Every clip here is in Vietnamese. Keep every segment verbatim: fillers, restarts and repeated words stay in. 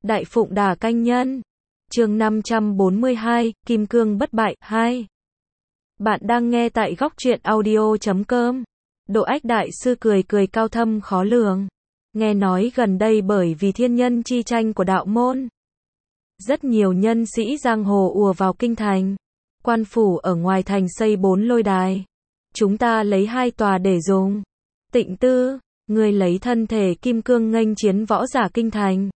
Đại Phụng Đả Canh Nhân. Chương năm trăm bốn mươi hai, Kim Cương Bất Bại, hai. Bạn đang nghe tại góc truyện audio chấm com. Độ Ách Đại Sư cười cười cao thâm khó lường. Nghe nói gần đây bởi vì thiên nhân chi tranh của đạo môn, rất nhiều nhân sĩ giang hồ ùa vào kinh thành. Quan phủ ở ngoài thành xây bốn lôi đài. Chúng ta lấy hai tòa để dùng. Tịnh Tư, ngươi lấy thân thể kim cương nghênh chiến võ giả kinh thành.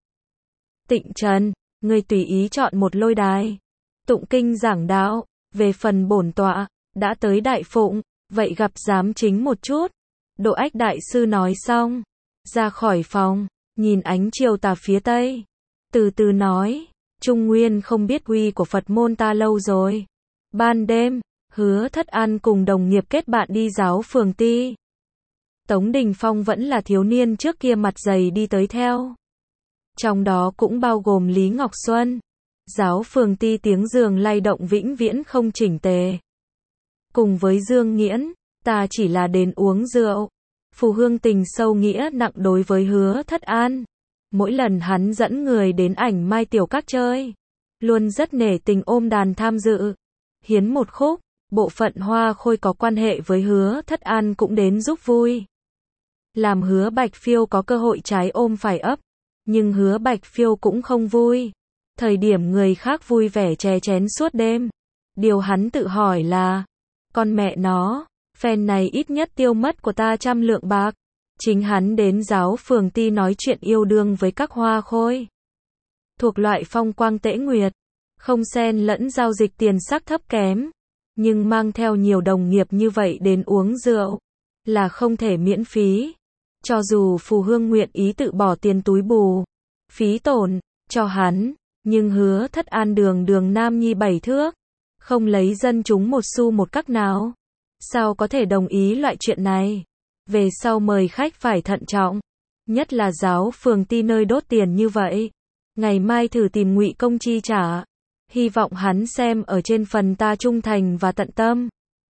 Tịnh Trần, ngươi tùy ý chọn một lôi đài. Tụng kinh giảng đạo, về phần bổn tọa, đã tới Đại Phụng, vậy gặp giám chính một chút. Độ Ách Đại Sư nói xong, ra khỏi phòng, nhìn ánh chiều tà phía tây. Từ từ nói, Trung Nguyên không biết uy của Phật môn ta lâu rồi. Ban đêm, Hứa Thất An cùng đồng nghiệp kết bạn đi giáo phường ti. Tống Đình Phong vẫn là thiếu niên trước kia mặt dày đi tới theo. Trong đó cũng bao gồm Lý Ngọc Xuân. Giáo phường ti tiếng giường lay động vĩnh viễn không chỉnh tề. Cùng với Dương Nghiễn, ta chỉ là đến uống rượu. Phù Hương tình sâu nghĩa nặng đối với Hứa Thất An. Mỗi lần hắn dẫn người đến Ảnh Mai tiểu các chơi, luôn rất nể tình ôm đàn tham dự. Hiến một khúc, bộ phận Hoa Khôi có quan hệ với Hứa Thất An cũng đến giúp vui. Làm Hứa Bạch Phiêu có cơ hội trái ôm phải ấp, nhưng Hứa Bạch Phiêu cũng không vui. Thời điểm người khác vui vẻ chè chén suốt đêm, điều hắn tự hỏi là, con mẹ nó, phen này ít nhất tiêu mất của ta trăm lượng bạc. Chính hắn đến giáo phường ti nói chuyện yêu đương với các Hoa Khôi. Thuộc loại phong quang tễ nguyệt, không xen lẫn giao dịch tiền sắc thấp kém, nhưng mang theo nhiều đồng nghiệp như vậy đến uống rượu, là không thể miễn phí. Cho dù Phù Hương nguyện ý tự bỏ tiền túi bù, phí tổn, cho hắn, nhưng Hứa Thất An đường đường nam nhi bảy thước, không lấy dân chúng một xu một các nào. Sao có thể đồng ý loại chuyện này? Về sau mời khách phải thận trọng, nhất là giáo phường ti nơi đốt tiền như vậy. Ngày mai thử tìm Ngụy Công chi trả, hy vọng hắn xem ở trên phần ta trung thành và tận tâm,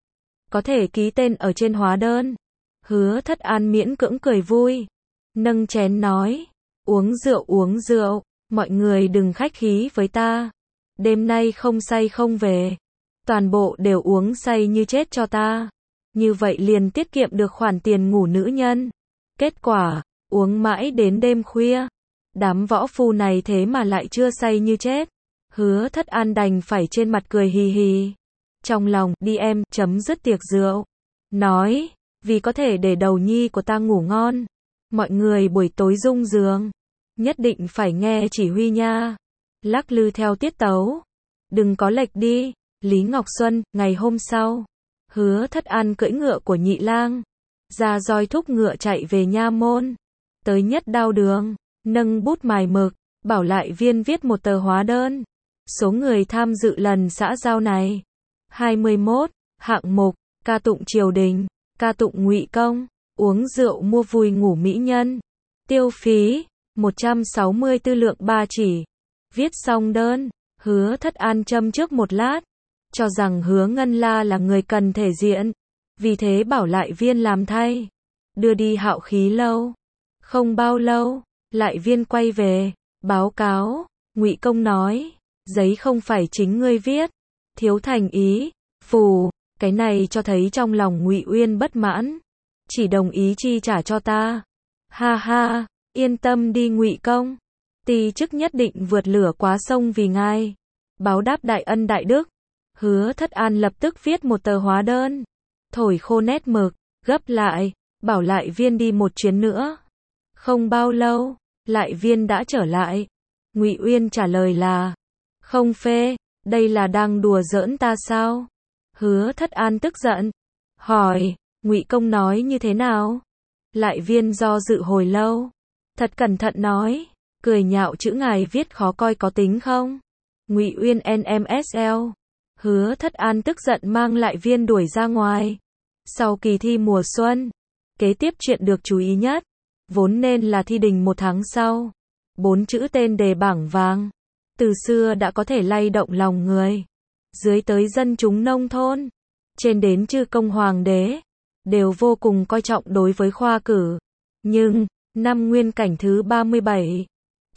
có thể ký tên ở trên hóa đơn. Hứa Thất An miễn cưỡng cười vui, nâng chén nói, uống rượu uống rượu, mọi người đừng khách khí với ta. Đêm nay không say không về, toàn bộ đều uống say như chết cho ta. Như vậy liền tiết kiệm được khoản tiền ngủ nữ nhân. Kết quả, uống mãi đến đêm khuya. Đám võ phu này thế mà lại chưa say như chết. Hứa Thất An đành phải trên mặt cười hì hì. Trong lòng, đi em, chấm dứt tiệc rượu. Nói, vì có thể để đầu nhi của ta ngủ ngon. Mọi người buổi tối rung giường, nhất định phải nghe chỉ huy nha. Lắc lư theo tiết tấu. Đừng có lệch đi. Lý Ngọc Xuân, ngày hôm sau. Hứa Thất An cưỡi ngựa của Nhị Lang, ra roi thúc ngựa chạy về nha môn. Tới nhất đao đường, nâng bút mài mực, bảo lại viên viết một tờ hóa đơn. Số người tham dự lần xã giao này, hai mươi mốt, hạng mục, ca tụng triều đình, ca tụng Ngụy Công, uống rượu mua vui ngủ mỹ nhân. Tiêu phí, một trăm sáu mươi tư lượng ba chỉ. Viết xong đơn, Hứa Thất An châm trước một lát, cho rằng Hứa Ngân La là người cần thể diện, vì thế bảo lại viên làm thay, đưa đi Hạo Khí lâu. Không bao lâu, lại viên quay về, báo cáo, Ngụy Công nói, giấy không phải chính ngươi viết, thiếu thành ý. Phù, cái này cho thấy trong lòng Ngụy Uyên bất mãn, chỉ đồng ý chi trả cho ta. Ha ha, yên tâm đi Ngụy Công, ti chức nhất định vượt lửa quá sông vì ngài, báo đáp đại ân đại đức. Hứa Thất An lập tức viết một tờ hóa đơn, thổi khô nét mực, gấp lại, bảo lại viên đi một chuyến nữa. Không bao lâu, lại viên đã trở lại. Ngụy Uyên trả lời là, không phê, đây là đang đùa giỡn ta sao? Hứa Thất An tức giận, hỏi, Ngụy Công nói như thế nào? Lại viên do dự hồi lâu, thật cẩn thận nói, cười nhạo chữ ngài viết khó coi có tính không? Ngụy Uyên en em ét lờ. Hứa Thất An tức giận mang lại viên đuổi ra ngoài. Sau kỳ thi mùa xuân, kế tiếp chuyện được chú ý nhất, vốn nên là thi đình một tháng sau. Bốn chữ tên đề bảng vàng, từ xưa đã có thể lay động lòng người. Dưới tới dân chúng nông thôn, trên đến chư công hoàng đế, đều vô cùng coi trọng đối với khoa cử. Nhưng, năm nguyên cảnh thứ ba mươi bảy,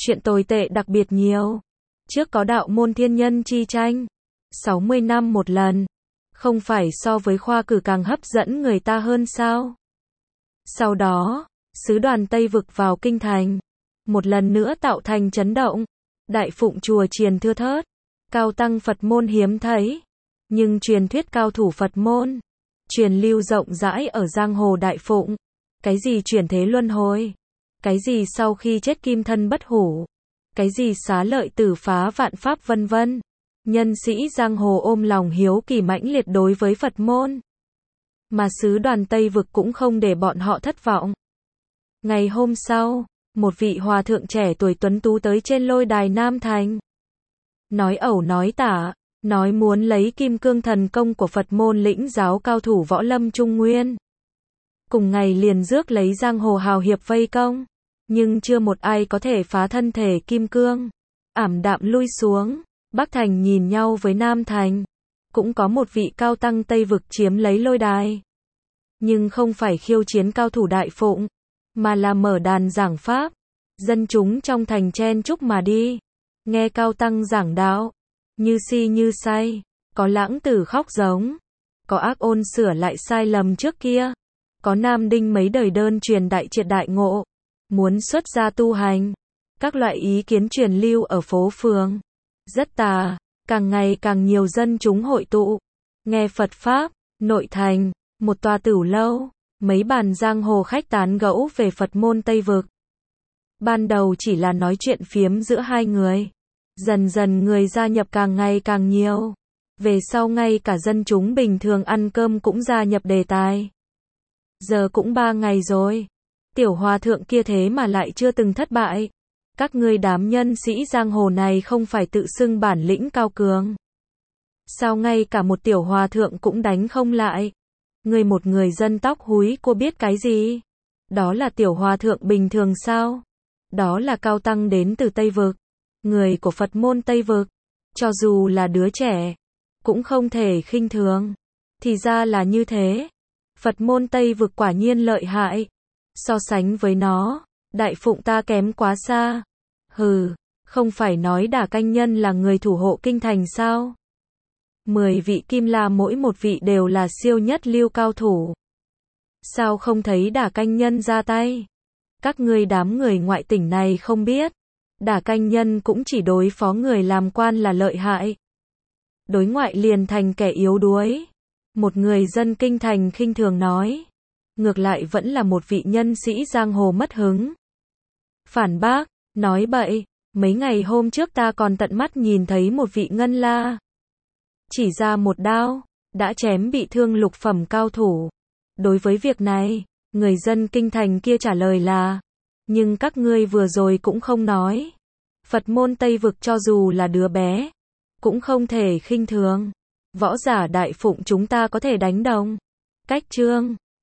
chuyện tồi tệ đặc biệt nhiều. Trước có đạo môn thiên nhân chi tranh, sáu mươi năm một lần, không phải so với khoa cử càng hấp dẫn người ta hơn sao? Sau đó, sứ đoàn Tây Vực vào kinh thành, một lần nữa tạo thành chấn động, đại phụng chùa chiền thưa thớt, cao tăng Phật môn hiếm thấy, nhưng truyền thuyết cao thủ Phật môn, truyền lưu rộng rãi ở giang hồ đại phụng, cái gì chuyển thế luân hồi, cái gì sau khi chết kim thân bất hủ, cái gì xá lợi tử phá vạn pháp vân vân. Nhân sĩ giang hồ ôm lòng hiếu kỳ mãnh liệt đối với Phật môn. Mà sứ đoàn Tây Vực cũng không để bọn họ thất vọng. Ngày hôm sau, một vị hòa thượng trẻ tuổi tuấn tú tới trên lôi đài Nam Thành. Nói ẩu nói tả, nói muốn lấy kim cương thần công của Phật môn lĩnh giáo cao thủ võ lâm Trung Nguyên. Cùng ngày liền rước lấy giang hồ hào hiệp vây công, nhưng chưa một ai có thể phá thân thể kim cương. Ảm đạm lui xuống, Bắc Thành nhìn nhau với Nam Thành. Cũng có một vị cao tăng Tây Vực chiếm lấy lôi đài. Nhưng không phải khiêu chiến cao thủ đại phụng, mà là mở đàn giảng pháp. Dân chúng trong thành chen chúc mà đi. Nghe cao tăng giảng đạo, như si như say, có lãng tử khóc giống, có ác ôn sửa lại sai lầm trước kia, có nam đinh mấy đời đơn truyền đại triệt đại ngộ, muốn xuất gia tu hành, các loại ý kiến truyền lưu ở phố phường. Rất tà, càng ngày càng nhiều dân chúng hội tụ, nghe Phật Pháp, nội thành, một tòa tửu lâu, mấy bàn giang hồ khách tán gẫu về Phật môn Tây Vực. Ban đầu chỉ là nói chuyện phiếm giữa hai người. Dần dần người gia nhập càng ngày càng nhiều. Về sau ngay cả dân chúng bình thường ăn cơm cũng gia nhập đề tài. Giờ cũng ba ngày rồi. Tiểu hòa thượng kia thế mà lại chưa từng thất bại. Các ngươi đám nhân sĩ giang hồ này không phải tự xưng bản lĩnh cao cường. Sao ngay cả một tiểu hòa thượng cũng đánh không lại? Ngươi một người dân tóc húi cô biết cái gì? Đó là tiểu hòa thượng bình thường sao? Đó là cao tăng đến từ Tây Vực. Người của Phật môn Tây Vực, cho dù là đứa trẻ, cũng không thể khinh thường. Thì ra là như thế. Phật môn Tây Vực quả nhiên lợi hại. So sánh với nó, đại phụng ta kém quá xa. Hừ, không phải nói Đả Canh Nhân là người thủ hộ kinh thành sao? Mười vị Kim La mỗi một vị đều là siêu nhất lưu cao thủ. Sao không thấy Đả Canh Nhân ra tay? Các ngươi đám người ngoại tỉnh này không biết. Đả Canh Nhân cũng chỉ đối phó người làm quan là lợi hại. Đối ngoại liền thành kẻ yếu đuối. Một người dân kinh thành khinh thường nói. Ngược lại vẫn là một vị nhân sĩ giang hồ mất hứng. Phản bác, nói bậy, mấy ngày hôm trước ta còn tận mắt nhìn thấy một vị ngân la. Chỉ ra một đao, đã chém bị thương lục phẩm cao thủ. Đối với việc này, người dân kinh thành kia trả lời là, nhưng các ngươi vừa rồi cũng không nói. Phật môn Tây Vực cho dù là đứa bé, cũng không thể khinh thường. Võ giả đại phụng chúng ta có thể đánh đồng. Cách chương